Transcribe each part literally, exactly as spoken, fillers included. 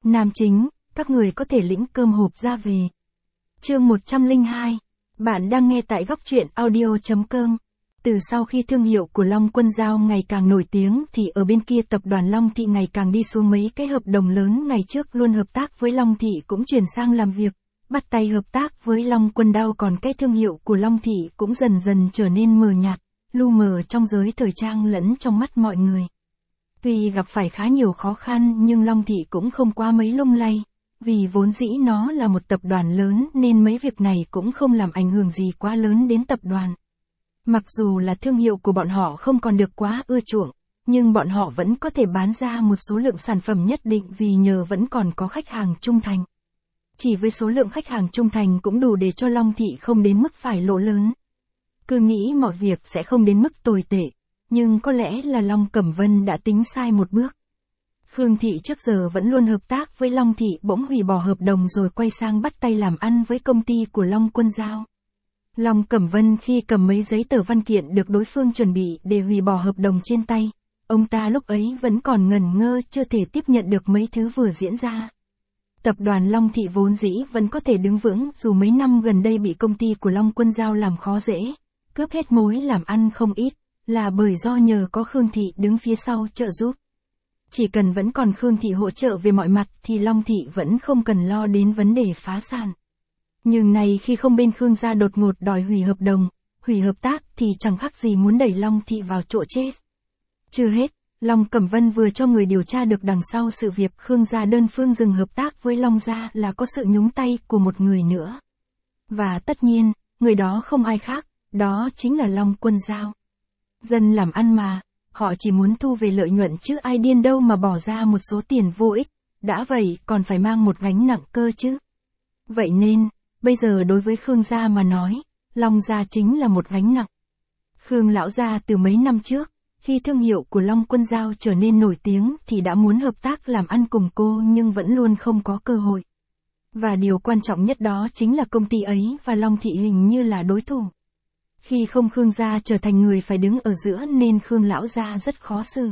Nam chính, các người có thể lĩnh cơm hộp ra về. Chương một trăm lẻ hai. Bạn đang nghe tại góc truyện audio.com. Từ sau khi thương hiệu của Long Quân Dao ngày càng nổi tiếng thì ở bên kia tập đoàn Long Thị ngày càng đi xuống, mấy cái hợp đồng lớn ngày trước luôn hợp tác với Long Thị cũng chuyển sang làm việc, bắt tay hợp tác với Long Quân Dao, còn cái thương hiệu của Long Thị cũng dần dần trở nên mờ nhạt, lu mờ trong giới thời trang lẫn trong mắt mọi người. Tuy gặp phải khá nhiều khó khăn nhưng Long Thị cũng không quá mấy lung lay, vì vốn dĩ nó là một tập đoàn lớn nên mấy việc này cũng không làm ảnh hưởng gì quá lớn đến tập đoàn. Mặc dù là thương hiệu của bọn họ không còn được quá ưa chuộng, nhưng bọn họ vẫn có thể bán ra một số lượng sản phẩm nhất định vì nhờ vẫn còn có khách hàng trung thành. Chỉ với số lượng khách hàng trung thành cũng đủ để cho Long Thị không đến mức phải lỗ lớn. Cứ nghĩ mọi việc sẽ không đến mức tồi tệ, nhưng có lẽ là Long Cẩm Vân đã tính sai một bước. Khương Thị trước giờ vẫn luôn hợp tác với Long Thị bỗng hủy bỏ hợp đồng rồi quay sang bắt tay làm ăn với công ty của Long Quân Dao. Long Cẩm Vân khi cầm mấy giấy tờ văn kiện được đối phương chuẩn bị để hủy bỏ hợp đồng trên tay, ông ta lúc ấy vẫn còn ngần ngơ chưa thể tiếp nhận được mấy thứ vừa diễn ra. Tập đoàn Long Thị vốn dĩ vẫn có thể đứng vững dù mấy năm gần đây bị công ty của Long Quân Dao làm khó dễ, cướp hết mối làm ăn không ít, là bởi do nhờ có Khương Thị đứng phía sau trợ giúp. Chỉ cần vẫn còn Khương Thị hỗ trợ về mọi mặt thì Long Thị vẫn không cần lo đến vấn đề phá sản. Nhưng này khi không bên Khương gia đột ngột đòi hủy hợp đồng, hủy hợp tác thì chẳng khác gì muốn đẩy Long Thị vào chỗ chết. Chưa hết, Long Cẩm Vân vừa cho người điều tra được đằng sau sự việc Khương gia đơn phương dừng hợp tác với Long gia là có sự nhúng tay của một người nữa. Và tất nhiên, người đó không ai khác, đó chính là Long Quân Dao. Dân làm ăn mà, họ chỉ muốn thu về lợi nhuận chứ ai điên đâu mà bỏ ra một số tiền vô ích, đã vậy còn phải mang một gánh nặng cơ chứ. Vậy nên, bây giờ đối với Khương gia mà nói, Long gia chính là một gánh nặng. Khương lão gia từ mấy năm trước, khi thương hiệu của Long Quân Dao trở nên nổi tiếng thì đã muốn hợp tác làm ăn cùng cô nhưng vẫn luôn không có cơ hội. Và điều quan trọng nhất đó chính là công ty ấy và Long Thị hình như là đối thủ. Khi không Khương gia trở thành người phải đứng ở giữa nên Khương lão gia rất khó xử.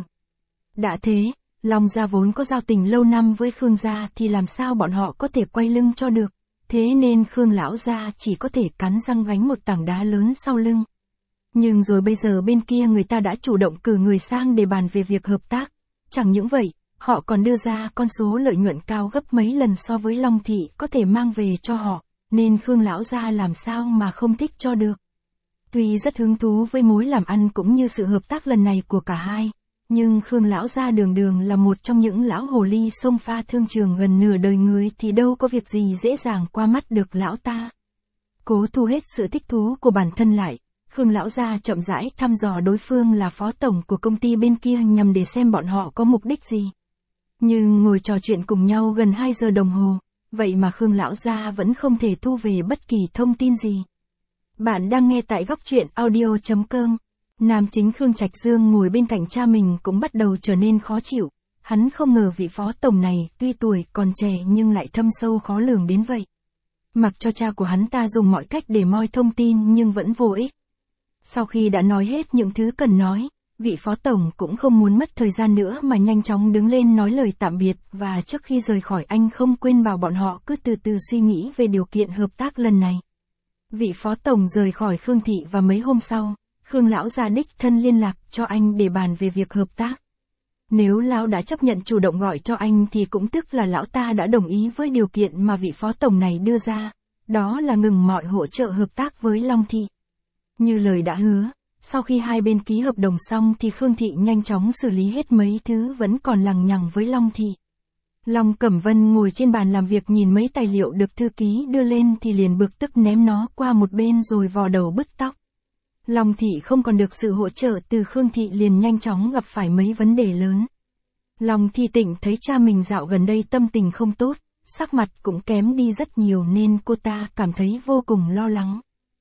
Đã thế, Long gia vốn có giao tình lâu năm với Khương gia thì làm sao bọn họ có thể quay lưng cho được, thế nên Khương lão gia chỉ có thể cắn răng gánh một tảng đá lớn sau lưng. Nhưng rồi bây giờ bên kia người ta đã chủ động cử người sang để bàn về việc hợp tác, chẳng những vậy, họ còn đưa ra con số lợi nhuận cao gấp mấy lần so với Long Thị có thể mang về cho họ, nên Khương lão gia làm sao mà không thích cho được. Tuy rất hứng thú với mối làm ăn cũng như sự hợp tác lần này của cả hai, nhưng Khương lão gia đường đường là một trong những lão hồ ly xông pha thương trường gần nửa đời người thì đâu có việc gì dễ dàng qua mắt được lão ta. Cố thu hết sự thích thú của bản thân lại, Khương lão gia chậm rãi thăm dò đối phương là phó tổng của công ty bên kia nhằm để xem bọn họ có mục đích gì. Nhưng ngồi trò chuyện cùng nhau gần hai giờ đồng hồ, vậy mà Khương lão gia vẫn không thể thu về bất kỳ thông tin gì. Bạn đang nghe tại góc truyện audio.com. Nam chính Khương Trạch Dương ngồi bên cạnh cha mình cũng bắt đầu trở nên khó chịu. Hắn không ngờ vị phó tổng này tuy tuổi còn trẻ nhưng lại thâm sâu khó lường đến vậy. Mặc cho cha của hắn ta dùng mọi cách để moi thông tin nhưng vẫn vô ích. Sau khi đã nói hết những thứ cần nói, vị phó tổng cũng không muốn mất thời gian nữa mà nhanh chóng đứng lên nói lời tạm biệt, và trước khi rời khỏi anh không quên bảo bọn họ cứ từ từ suy nghĩ về điều kiện hợp tác lần này. Vị phó tổng rời khỏi Khương Thị và mấy hôm sau, Khương lão gia đích thân liên lạc cho anh để bàn về việc hợp tác. Nếu lão đã chấp nhận chủ động gọi cho anh thì cũng tức là lão ta đã đồng ý với điều kiện mà vị phó tổng này đưa ra, đó là ngừng mọi hỗ trợ hợp tác với Long Thị. Như lời đã hứa, sau khi hai bên ký hợp đồng xong thì Khương Thị nhanh chóng xử lý hết mấy thứ vẫn còn lằng nhằng với Long Thị. Long Cẩm Vân ngồi trên bàn làm việc nhìn mấy tài liệu được thư ký đưa lên thì liền bực tức ném nó qua một bên rồi vò đầu bứt tóc. Long Thị không còn được sự hỗ trợ từ Khương Thị liền nhanh chóng gặp phải mấy vấn đề lớn. Long Thị Tịnh thấy cha mình dạo gần đây tâm tình không tốt, sắc mặt cũng kém đi rất nhiều nên cô ta cảm thấy vô cùng lo lắng.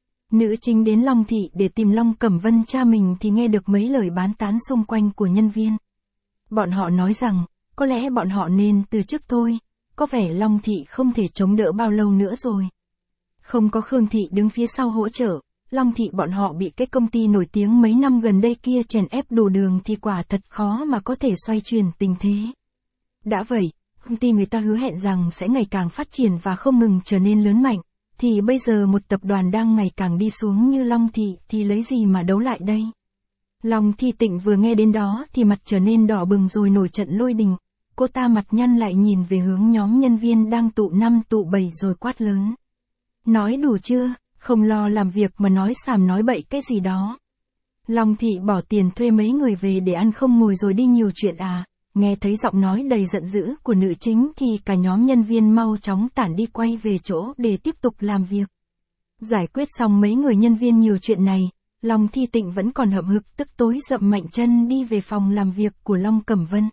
Nữ chính đến Long Thị để tìm Long Cẩm Vân cha mình thì nghe được mấy lời bán tán xung quanh của nhân viên. Bọn họ nói rằng, có lẽ bọn họ nên từ chức thôi, có vẻ Long Thị không thể chống đỡ bao lâu nữa rồi. Không có Khương Thị đứng phía sau hỗ trợ, Long Thị bọn họ bị cái công ty nổi tiếng mấy năm gần đây kia chèn ép đủ đường thì quả thật khó mà có thể xoay chuyển tình thế. Đã vậy, công ty người ta hứa hẹn rằng sẽ ngày càng phát triển và không ngừng trở nên lớn mạnh, thì bây giờ một tập đoàn đang ngày càng đi xuống như Long Thị thì lấy gì mà đấu lại đây? Long Thi Tịnh vừa nghe đến đó thì mặt trở nên đỏ bừng rồi nổi trận lôi đình, cô ta mặt nhăn lại nhìn về hướng nhóm nhân viên đang tụ năm tụ bảy rồi quát lớn. Nói đủ chưa, không lo làm việc mà nói xàm nói bậy cái gì đó. Long Thị bỏ tiền thuê mấy người về để ăn không ngồi rồi đi nhiều chuyện à? Nghe thấy giọng nói đầy giận dữ của nữ chính thì cả nhóm nhân viên mau chóng tản đi quay về chỗ để tiếp tục làm việc. Giải quyết xong mấy người nhân viên nhiều chuyện này, Long Thi Tịnh vẫn còn hậm hực tức tối dậm mạnh chân đi về phòng làm việc của Long Cẩm Vân.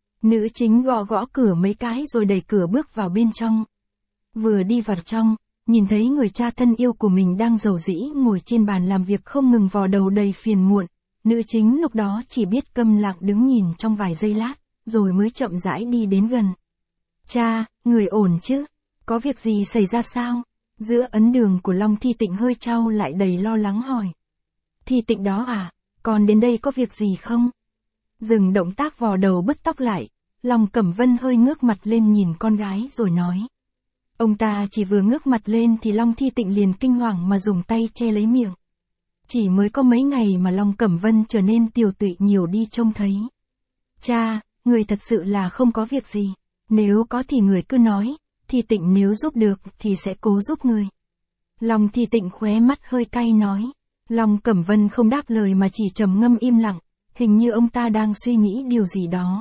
Nữ chính gõ gõ cửa mấy cái rồi đẩy cửa bước vào bên trong. Vừa đi vào trong, nhìn thấy người cha thân yêu của mình đang rầu rĩ ngồi trên bàn làm việc không ngừng vò đầu đầy phiền muộn, nữ chính lúc đó chỉ biết câm lặng đứng nhìn trong vài giây lát, rồi mới chậm rãi đi đến gần. Cha, người ổn chứ? Có việc gì xảy ra sao? Giữa ấn đường của Long Thi Tịnh hơi chau lại đầy lo lắng hỏi. Thi Tịnh đó à, con đến đây có việc gì không? Dừng động tác vò đầu bứt tóc lại, Long Cẩm Vân hơi ngước mặt lên nhìn con gái rồi nói. Ông ta chỉ vừa ngước mặt lên thì Long Thi Tịnh liền kinh hoàng mà dùng tay che lấy miệng. Chỉ mới có mấy ngày mà Long Cẩm Vân trở nên tiều tụy nhiều đi trông thấy. Cha, người thật sự là không có việc gì. Nếu có thì người cứ nói, Thi Tịnh nếu giúp được thì sẽ cố giúp người. Long Thi Tịnh khóe mắt hơi cay nói. Long Cẩm Vân không đáp lời mà chỉ trầm ngâm im lặng, hình như ông ta đang suy nghĩ điều gì đó.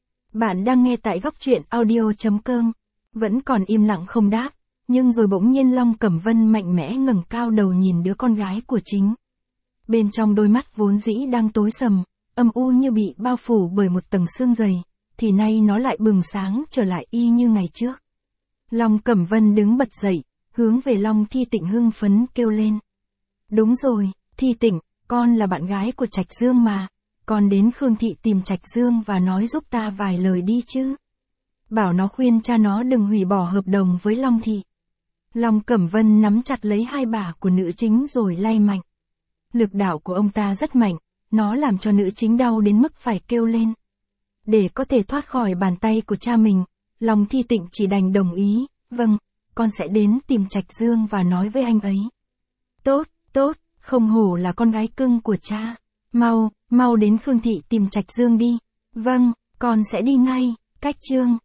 Bạn đang nghe tại góc truyện audio chấm com. Vẫn còn im lặng không đáp, nhưng rồi bỗng nhiên Long Cẩm Vân mạnh mẽ ngẩng cao đầu nhìn đứa con gái của chính. Bên trong đôi mắt vốn dĩ đang tối sầm, âm u như bị bao phủ bởi một tầng sương dày, thì nay nó lại bừng sáng trở lại y như ngày trước. Long Cẩm Vân đứng bật dậy, hướng về Long Thi Tịnh hưng phấn kêu lên. Đúng rồi, Thi Tịnh, con là bạn gái của Trạch Dương mà, con đến Khương Thị tìm Trạch Dương và nói giúp ta vài lời đi chứ. Bảo nó khuyên cha nó đừng hủy bỏ hợp đồng với Long Thị. Long Cẩm Vân nắm chặt lấy hai bả của nữ chính rồi lay mạnh. Lực đạo của ông ta rất mạnh, nó làm cho nữ chính đau đến mức phải kêu lên. Để có thể thoát khỏi bàn tay của cha mình, Long Thi Tịnh chỉ đành đồng ý, vâng, con sẽ đến tìm Trạch Dương và nói với anh ấy. Tốt, tốt, không hổ là con gái cưng của cha. Mau, mau đến Khương Thị tìm Trạch Dương đi. Vâng, con sẽ đi ngay, cách chương.